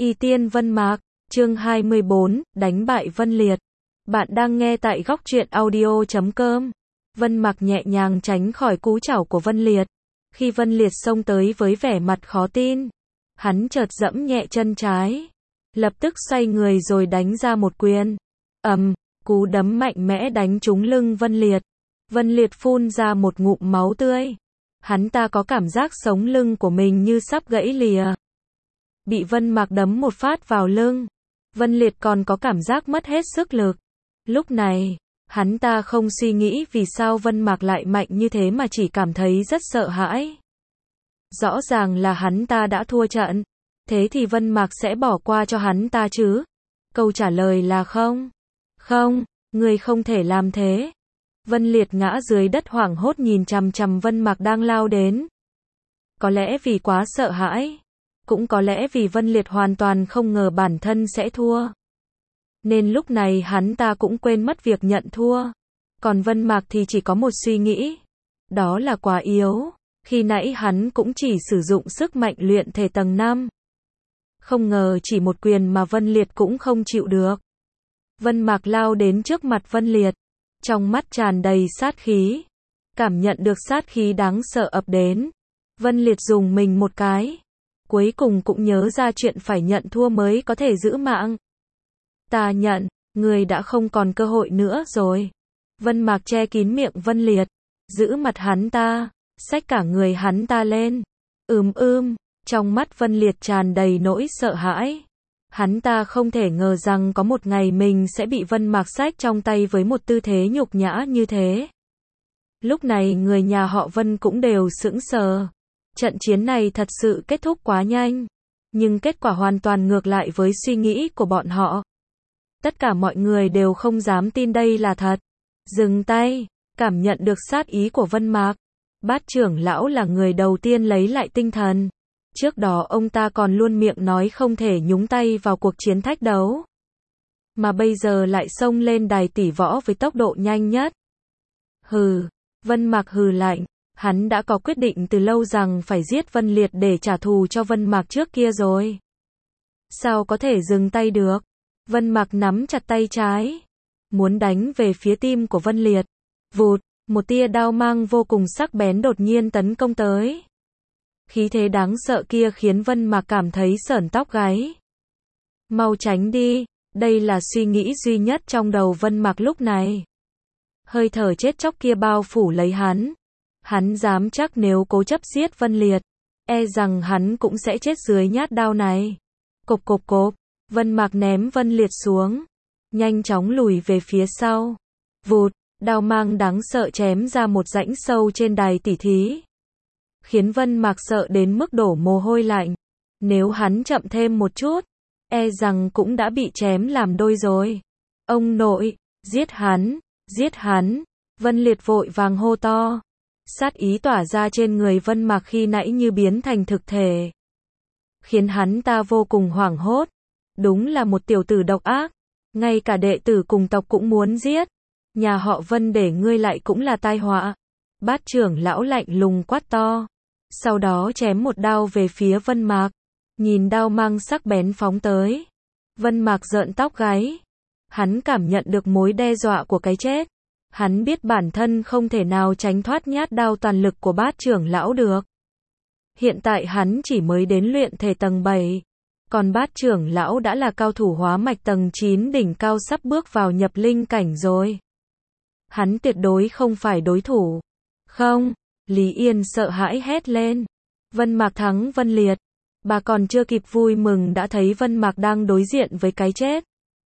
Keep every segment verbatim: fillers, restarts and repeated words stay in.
Y Tiên Vân Mạc, chương hai mươi bốn, đánh bại Vân Liệt. Bạn đang nghe tại góc truyện audio chấm com. Vân Mạc nhẹ nhàng tránh khỏi cú chảo của Vân Liệt. Khi Vân Liệt xông tới với vẻ mặt khó tin, hắn chợt giẫm nhẹ chân trái, lập tức xoay người rồi đánh ra một quyền. Ầm, cú đấm mạnh mẽ đánh trúng lưng Vân Liệt. Vân Liệt phun ra một ngụm máu tươi. Hắn ta có cảm giác sống lưng của mình như sắp gãy lìa. Bị Vân Mạc đấm một phát vào lưng, Vân Liệt còn có cảm giác mất hết sức lực. Lúc này, hắn ta không suy nghĩ vì sao Vân Mạc lại mạnh như thế mà chỉ cảm thấy rất sợ hãi. Rõ ràng là hắn ta đã thua trận. Thế thì Vân Mạc sẽ bỏ qua cho hắn ta chứ? Câu trả lời là không. Không, người không thể làm thế. Vân Liệt ngã dưới đất hoảng hốt nhìn chằm chằm Vân Mạc đang lao đến. Có lẽ vì quá sợ hãi, cũng có lẽ vì Vân Liệt hoàn toàn không ngờ bản thân sẽ thua. Nên lúc này hắn ta cũng quên mất việc nhận thua. Còn Vân Mạc thì chỉ có một suy nghĩ. Đó là quá yếu. Khi nãy hắn cũng chỉ sử dụng sức mạnh luyện thể tầng năm. Không ngờ chỉ một quyền mà Vân Liệt cũng không chịu được. Vân Mạc lao đến trước mặt Vân Liệt. Trong mắt tràn đầy sát khí. Cảm nhận được sát khí đáng sợ ập đến. Vân Liệt dùng mình một cái. Cuối cùng cũng nhớ ra chuyện phải nhận thua mới có thể giữ mạng. Ta nhận, người đã không còn cơ hội nữa rồi. Vân Mạc che kín miệng Vân Liệt. Giữ mặt hắn ta. Xách cả người hắn ta lên. Ừm ưm, trong mắt Vân Liệt tràn đầy nỗi sợ hãi. Hắn ta không thể ngờ rằng có một ngày mình sẽ bị Vân Mạc xách trong tay với một tư thế nhục nhã như thế. Lúc này người nhà họ Vân cũng đều sững sờ. Trận chiến này thật sự kết thúc quá nhanh. Nhưng kết quả hoàn toàn ngược lại với suy nghĩ của bọn họ. Tất cả mọi người đều không dám tin đây là thật. Dừng tay, cảm nhận được sát ý của Vân Mạc. Bát trưởng lão là người đầu tiên lấy lại tinh thần. Trước đó ông ta còn luôn miệng nói không thể nhúng tay vào cuộc chiến thách đấu. Mà bây giờ lại xông lên đài tỷ võ với tốc độ nhanh nhất. Hừ, Vân Mạc hừ lạnh. Hắn đã có quyết định từ lâu rằng phải giết Vân Liệt để trả thù cho Vân Mạc trước kia rồi. Sao có thể dừng tay được? Vân Mạc nắm chặt tay trái, muốn đánh về phía tim của Vân Liệt. Vụt, một tia đao mang vô cùng sắc bén đột nhiên tấn công tới. Khí thế đáng sợ kia khiến Vân Mạc cảm thấy sởn tóc gáy. Mau tránh đi, đây là suy nghĩ duy nhất trong đầu Vân Mạc lúc này. Hơi thở chết chóc kia bao phủ lấy hắn. Hắn dám chắc nếu cố chấp giết Vân Liệt, e rằng hắn cũng sẽ chết dưới nhát đao này. Cộp cộp cộp, Vân Mạc ném Vân Liệt xuống, nhanh chóng lùi về phía sau. Vụt, đao mang đáng sợ chém ra một rãnh sâu trên đài tỉ thí. Khiến Vân Mạc sợ đến mức đổ mồ hôi lạnh. Nếu hắn chậm thêm một chút, e rằng cũng đã bị chém làm đôi rồi. Ông nội, giết hắn, giết hắn. Vân Liệt vội vàng hô to. Sát ý tỏa ra trên người Vân Mạc khi nãy như biến thành thực thể. Khiến hắn ta vô cùng hoảng hốt. Đúng là một tiểu tử độc ác. Ngay cả đệ tử cùng tộc cũng muốn giết. Nhà họ Vân để ngươi lại cũng là tai họa. Bát trưởng lão lạnh lùng quát to. Sau đó chém một đao về phía Vân Mạc. Nhìn đao mang sắc bén phóng tới. Vân Mạc rợn tóc gáy. Hắn cảm nhận được mối đe dọa của cái chết. Hắn biết bản thân không thể nào tránh thoát nhát đao toàn lực của bát trưởng lão được. Hiện tại hắn chỉ mới đến luyện thể tầng bảy. Còn bát trưởng lão đã là cao thủ hóa mạch tầng chín đỉnh cao sắp bước vào nhập linh cảnh rồi. Hắn tuyệt đối không phải đối thủ. Không, Lý Yên sợ hãi hét lên. Vân Mạc thắng Vân Liệt. Bà còn chưa kịp vui mừng đã thấy Vân Mạc đang đối diện với cái chết.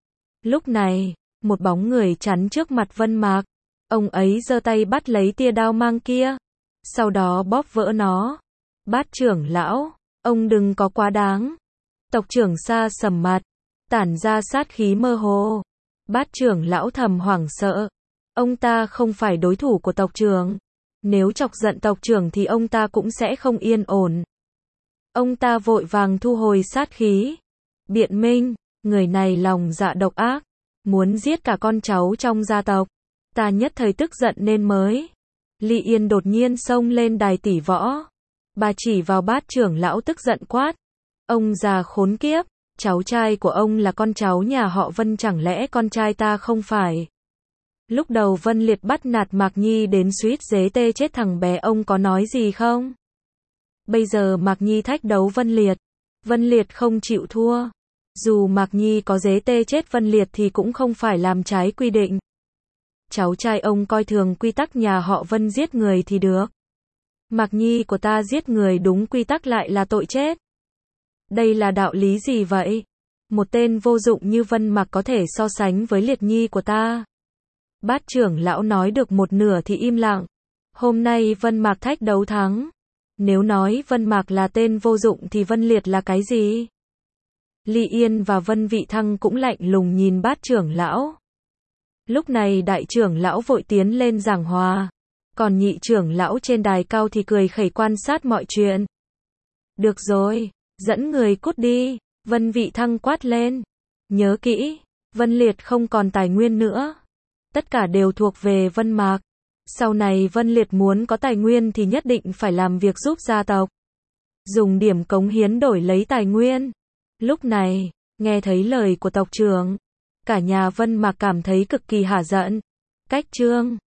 Lúc này, một bóng người chắn trước mặt Vân Mạc. Ông ấy giơ tay bắt lấy tia đao mang kia. Sau đó bóp vỡ nó. Bát trưởng lão, ông đừng có quá đáng. Tộc trưởng Sa sầm mặt, tản ra sát khí mơ hồ. Bát trưởng lão thầm hoảng sợ. Ông ta không phải đối thủ của tộc trưởng. Nếu chọc giận tộc trưởng thì ông ta cũng sẽ không yên ổn. Ông ta vội vàng thu hồi sát khí. Biện minh, người này lòng dạ độc ác. Muốn giết cả con cháu trong gia tộc. Ta nhất thời tức giận nên mới. Lý Yên đột nhiên xông lên đài tỷ võ. Bà chỉ vào bát trưởng lão tức giận quát. Ông già khốn kiếp, cháu trai của ông là con cháu nhà họ Vân, chẳng lẽ con trai ta không phải? Lúc đầu Vân Liệt bắt nạt Mạc Nhi đến suýt dế tê chết thằng bé, ông có nói gì không? Bây giờ Mạc Nhi thách đấu Vân Liệt. Vân Liệt không chịu thua. Dù Mạc Nhi có dế tê chết Vân Liệt thì cũng không phải làm trái quy định. Cháu trai ông coi thường quy tắc nhà họ Vân, giết người thì được. Mạc Nhi của ta giết người đúng quy tắc lại là tội chết. Đây là đạo lý gì vậy? Một tên vô dụng như Vân Mạc có thể so sánh với Liệt Nhi của ta? Bát trưởng lão nói được một nửa thì im lặng. Hôm nay Vân Mạc thách đấu thắng. Nếu nói Vân Mạc là tên vô dụng thì Vân Liệt là cái gì? Ly Yên và Vân Vị Thăng cũng lạnh lùng nhìn bát trưởng lão. Lúc này đại trưởng lão vội tiến lên giảng hòa. Còn nhị trưởng lão trên đài cao thì cười khẩy quan sát mọi chuyện. Được rồi, dẫn người cút đi. Vân Vị Thăng quát lên. Nhớ kỹ, Vân Liệt không còn tài nguyên nữa. Tất cả đều thuộc về Vân Mạc. Sau này Vân Liệt muốn có tài nguyên thì nhất định phải làm việc giúp gia tộc. Dùng điểm cống hiến đổi lấy tài nguyên. Lúc này, nghe thấy lời của tộc trưởng, cả nhà Vân Mạc cảm thấy cực kỳ hả giận. Cách chương